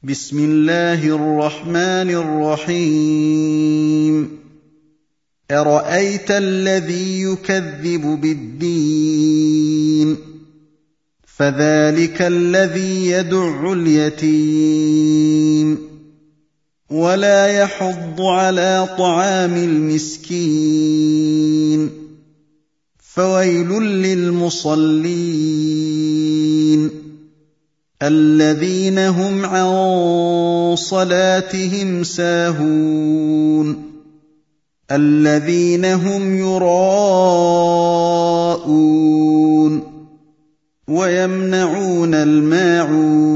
بسم الله الرحمن الرحيم أرأيت الذي يكذب بالدين فذلك الذي يدع اليتيم ولا يحض على طعام المسكين فويل للمصلين الذين هم عن صلاتهم ساهون الذين هم يراءون ويمنعون الماعون